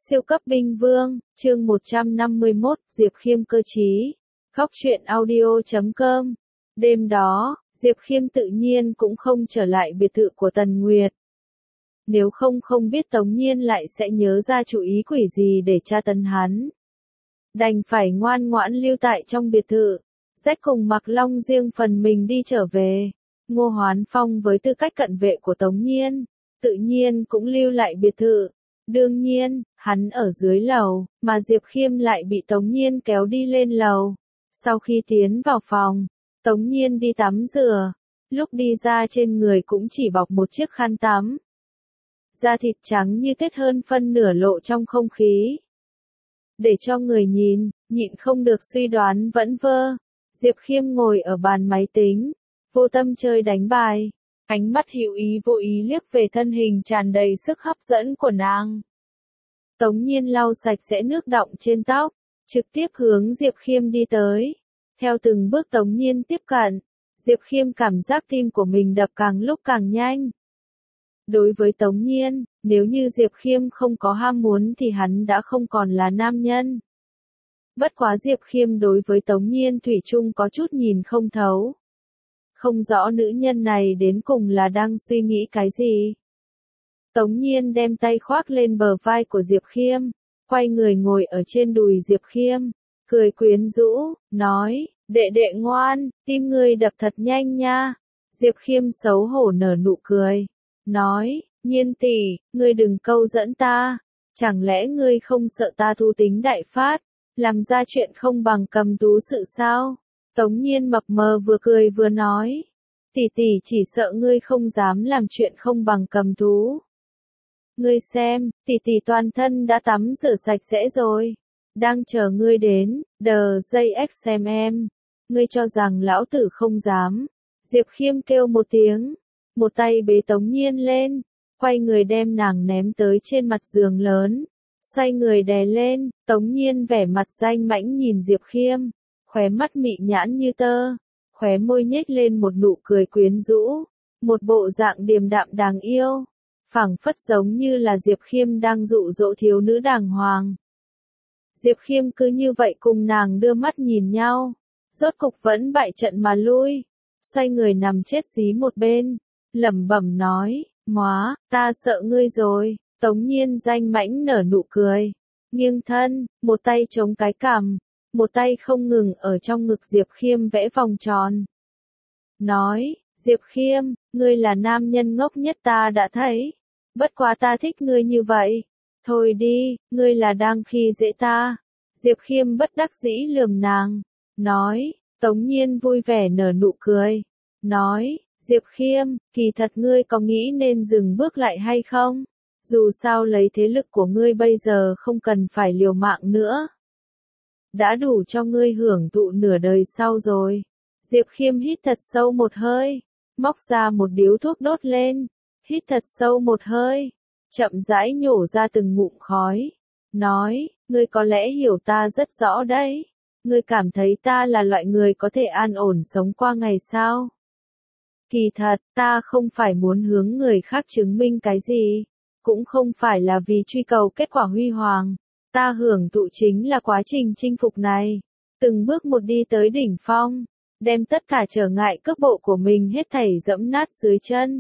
Siêu cấp binh vương, chương 151, Diệp Khiêm cơ trí. Góc truyện audio.com. Đêm đó, Diệp Khiêm tự nhiên cũng không trở lại biệt thự của Tần Nguyệt. Nếu không biết Tống Nhiên lại sẽ nhớ ra chủ ý quỷ gì để tra tấn hắn. Đành phải ngoan ngoãn lưu tại trong biệt thự. Rách cùng Mạc Long riêng phần mình đi trở về. Ngô Hoán Phong với tư cách cận vệ của Tống Nhiên, tự nhiên cũng lưu lại biệt thự. Đương nhiên, hắn ở dưới lầu, mà Diệp Khiêm lại bị Tống Nhiên kéo đi lên lầu. Sau khi tiến vào phòng, Tống Nhiên đi tắm rửa. Lúc đi ra trên người cũng chỉ bọc một chiếc khăn tắm. Da thịt trắng như tuyết hơn phân nửa lộ trong không khí. Để cho người nhìn, nhịn không được suy đoán vẫn vơ. Diệp Khiêm ngồi ở bàn máy tính, vô tâm chơi đánh bài. Ánh mắt hữu ý vô ý liếc về thân hình tràn đầy sức hấp dẫn của nàng. Tống Nhiên lau sạch sẽ nước đọng trên tóc, trực tiếp hướng Diệp Khiêm đi tới. Theo từng bước Tống Nhiên tiếp cận, Diệp Khiêm cảm giác tim của mình đập càng lúc càng nhanh. Đối với Tống Nhiên, nếu như Diệp Khiêm không có ham muốn thì hắn đã không còn là nam nhân. Bất quá Diệp Khiêm đối với Tống Nhiên thủy chung có chút nhìn không thấu. Không rõ nữ nhân này đến cùng là đang suy nghĩ cái gì. Tống Nhiên đem tay khoác lên bờ vai của Diệp Khiêm, quay người ngồi ở trên đùi Diệp Khiêm, cười quyến rũ, nói, đệ đệ ngoan, tim ngươi đập thật nhanh nha. Diệp Khiêm xấu hổ nở nụ cười, nói, Nhiên tỷ, ngươi đừng câu dẫn ta, chẳng lẽ ngươi không sợ ta thú tính đại phát, làm ra chuyện không bằng cầm tú sự sao? Tống Nhiên mập mờ vừa cười vừa nói, tỷ tỷ chỉ sợ ngươi không dám làm chuyện không bằng cầm thú. Ngươi xem, tỷ tỷ toàn thân đã tắm rửa sạch sẽ rồi, đang chờ ngươi đến, đờ dây xem em. Ngươi cho rằng lão tử không dám. Diệp Khiêm kêu một tiếng, một tay bế Tống Nhiên lên, quay người đem nàng ném tới trên mặt giường lớn, xoay người đè lên. Tống Nhiên vẻ mặt danh mãnh nhìn Diệp Khiêm, khóe mắt mị nhãn như tơ, khóe môi nhếch lên một nụ cười quyến rũ, một bộ dạng điềm đạm đáng yêu, phảng phất giống như là Diệp Khiêm đang dụ dỗ thiếu nữ đàng hoàng. Diệp Khiêm cứ như vậy cùng nàng đưa mắt nhìn nhau, rốt cục vẫn bại trận mà lui, xoay người nằm chết dí một bên, lẩm bẩm nói, móa, ta sợ ngươi rồi. Tống Nhiên danh mãnh nở nụ cười, nghiêng thân, một tay chống cái cằm, một tay không ngừng ở trong ngực Diệp Khiêm vẽ vòng tròn. Nói, Diệp Khiêm, ngươi là nam nhân ngốc nhất ta đã thấy, bất quá ta thích ngươi như vậy. Thôi đi, ngươi là đang khi dễ ta. Diệp Khiêm bất đắc dĩ lườm nàng, nói, Tống Nhiên vui vẻ nở nụ cười, nói, Diệp Khiêm, kỳ thật ngươi có nghĩ nên dừng bước lại hay không? Dù sao lấy thế lực của ngươi bây giờ không cần phải liều mạng nữa. Đã đủ cho ngươi hưởng thụ nửa đời sau rồi. Diệp Khiêm hít thật sâu một hơi, móc ra một điếu thuốc đốt lên, hít thật sâu một hơi, chậm rãi nhổ ra từng ngụm khói, nói, ngươi có lẽ hiểu ta rất rõ đấy, ngươi cảm thấy ta là loại người có thể an ổn sống qua ngày sao? Kỳ thật, ta không phải muốn hướng người khác chứng minh cái gì, cũng không phải là vì truy cầu kết quả huy hoàng. Ta hưởng thụ chính là quá trình chinh phục này, từng bước một đi tới đỉnh phong, đem tất cả trở ngại cước bộ của mình hết thảy dẫm nát dưới chân.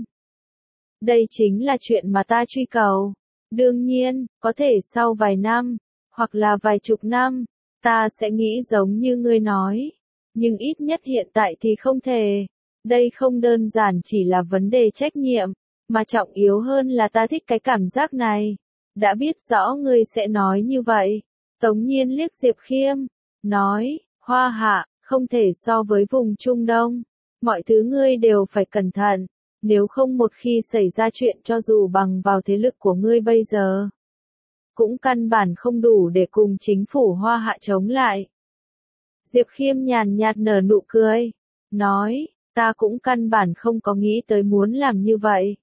Đây chính là chuyện mà ta truy cầu. Đương nhiên, có thể sau vài năm, hoặc là vài chục năm, ta sẽ nghĩ giống như ngươi nói. Nhưng ít nhất hiện tại thì không thể. Đây không đơn giản chỉ là vấn đề trách nhiệm, mà trọng yếu hơn là ta thích cái cảm giác này. Đã biết rõ ngươi sẽ nói như vậy. Tống Nhiên liếc Diệp Khiêm, nói, Hoa Hạ, không thể so với vùng Trung Đông. Mọi thứ ngươi đều phải cẩn thận, nếu không một khi xảy ra chuyện cho dù bằng vào thế lực của ngươi bây giờ, cũng căn bản không đủ để cùng chính phủ Hoa Hạ chống lại. Diệp Khiêm nhàn nhạt nở nụ cười, nói, ta cũng căn bản không có nghĩ tới muốn làm như vậy.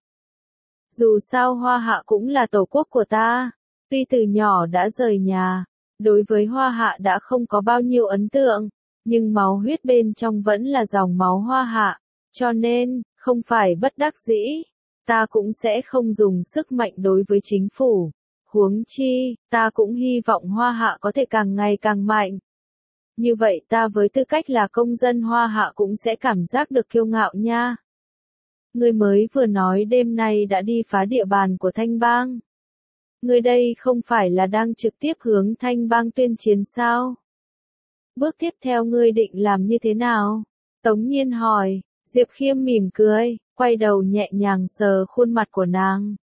Dù sao Hoa Hạ cũng là tổ quốc của ta, tuy từ nhỏ đã rời nhà, đối với Hoa Hạ đã không có bao nhiêu ấn tượng, nhưng máu huyết bên trong vẫn là dòng máu Hoa Hạ, cho nên, không phải bất đắc dĩ, ta cũng sẽ không dùng sức mạnh đối với chính phủ, Huống chi, ta cũng hy vọng Hoa Hạ có thể càng ngày càng mạnh. Như vậy ta với tư cách là công dân Hoa Hạ cũng sẽ cảm giác được kiêu ngạo nha. Ngươi mới vừa nói đêm nay đã đi phá địa bàn của Thanh Bang. Ngươi đây không phải là đang trực tiếp hướng Thanh Bang tuyên chiến sao? Bước tiếp theo ngươi định làm như thế nào? Tống Nhiên hỏi. Diệp Khiêm mỉm cười, quay đầu nhẹ nhàng sờ khuôn mặt của nàng.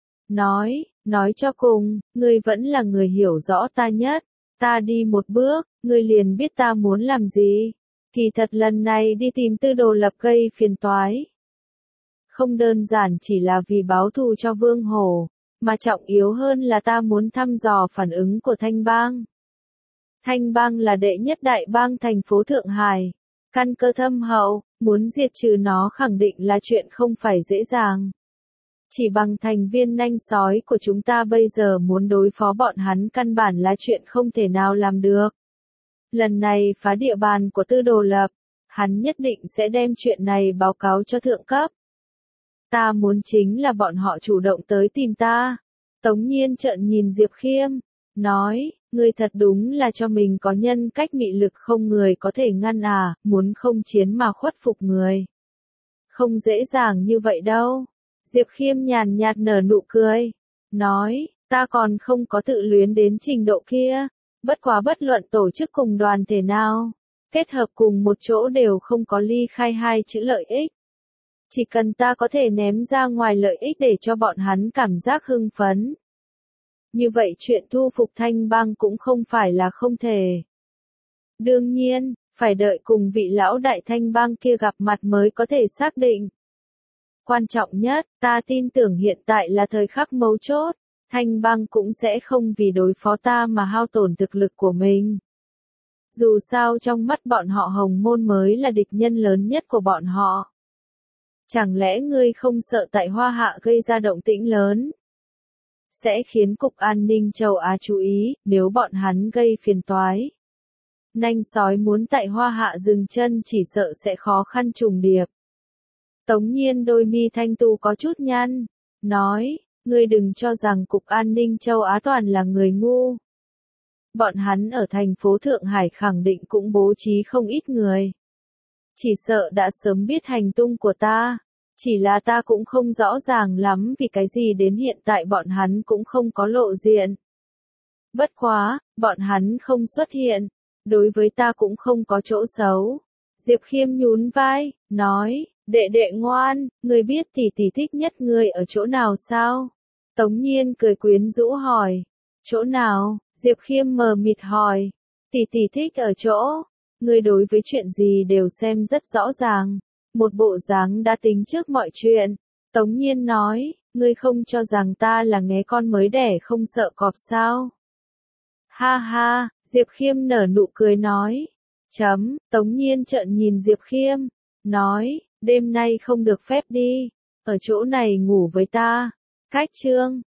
Nói cho cùng, ngươi vẫn là người hiểu rõ ta nhất. Ta đi một bước, ngươi liền biết ta muốn làm gì. Kỳ thật lần này đi tìm Tư Đồ Lập gây phiền toái. Không đơn giản chỉ là vì báo thù cho Vương Hổ, mà trọng yếu hơn là ta muốn thăm dò phản ứng của Thanh Bang. Thanh Bang là đệ nhất đại bang thành phố Thượng Hải, căn cơ thâm hậu, muốn diệt trừ nó khẳng định là chuyện không phải dễ dàng. Chỉ bằng thành viên nanh sói của chúng ta bây giờ muốn đối phó bọn hắn căn bản là chuyện không thể nào làm được. Lần này phá địa bàn của Tư Đồ Lập, hắn nhất định sẽ đem chuyện này báo cáo cho thượng cấp. Ta muốn chính là bọn họ chủ động tới tìm ta. Tống Nhiên trợn nhìn Diệp Khiêm, nói, ngươi thật đúng là cho mình có nhân cách mị lực không người có thể ngăn à, muốn không chiến mà khuất phục người. Không dễ dàng như vậy đâu. Diệp Khiêm nhàn nhạt nở nụ cười, nói, ta còn không có tự luyến đến trình độ kia, bất quá bất luận tổ chức cùng đoàn thể nào, kết hợp cùng một chỗ đều không có ly khai hai chữ lợi ích. Chỉ cần ta có thể ném ra ngoài lợi ích để cho bọn hắn cảm giác hưng phấn. Như vậy chuyện thu phục Thanh Bang cũng không phải là không thể. Đương nhiên, phải đợi cùng vị lão đại Thanh Bang kia gặp mặt mới có thể xác định. Quan trọng nhất, ta tin tưởng hiện tại là thời khắc mấu chốt, Thanh Bang cũng sẽ không vì đối phó ta mà hao tổn thực lực của mình. Dù sao trong mắt bọn họ Hồng Môn mới là địch nhân lớn nhất của bọn họ. Chẳng lẽ ngươi không sợ tại Hoa Hạ gây ra động tĩnh lớn? Sẽ khiến Cục An ninh châu Á chú ý, nếu bọn hắn gây phiền toái. Nanh sói muốn tại Hoa Hạ dừng chân chỉ sợ sẽ khó khăn trùng điệp. Tống Nhiên đôi mi thanh tu có chút nhăn, nói, ngươi đừng cho rằng Cục An ninh châu Á toàn là người ngu. Bọn hắn ở thành phố Thượng Hải khẳng định cũng bố trí không ít người. Chỉ sợ đã sớm biết hành tung của ta, chỉ là ta cũng không rõ ràng lắm vì cái gì đến hiện tại bọn hắn cũng không có lộ diện. Bất quá, bọn hắn không xuất hiện, đối với ta cũng không có chỗ xấu. Diệp Khiêm nhún vai, nói, đệ đệ ngoan, ngươi biết tỷ tỷ thích nhất ngươi ở chỗ nào sao? Tống Nhiên cười quyến rũ hỏi, chỗ nào? Diệp Khiêm mờ mịt hỏi, tỷ tỷ thích ở chỗ, ngươi đối với chuyện gì đều xem rất rõ ràng, một bộ dáng đã tính trước mọi chuyện. Tống Nhiên nói, ngươi không cho rằng ta là nghé con mới đẻ không sợ cọp sao? Ha ha, Diệp Khiêm nở nụ cười nói, Tống Nhiên trợn nhìn Diệp Khiêm, nói, đêm nay không được phép đi, ở chỗ này ngủ với ta. Cách chương